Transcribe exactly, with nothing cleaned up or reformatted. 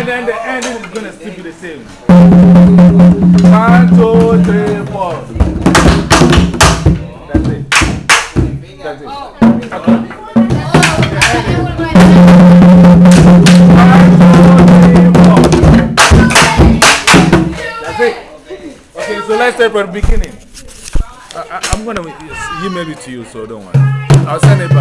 And then the ending is going to still be the same. One, two, three, four. That's it. That's it. Okay. The ending. One, two, three, four. That's it. Okay, so let's start from the beginning. I, I, I'm going to email it to you, so don't worry. I'll send it back.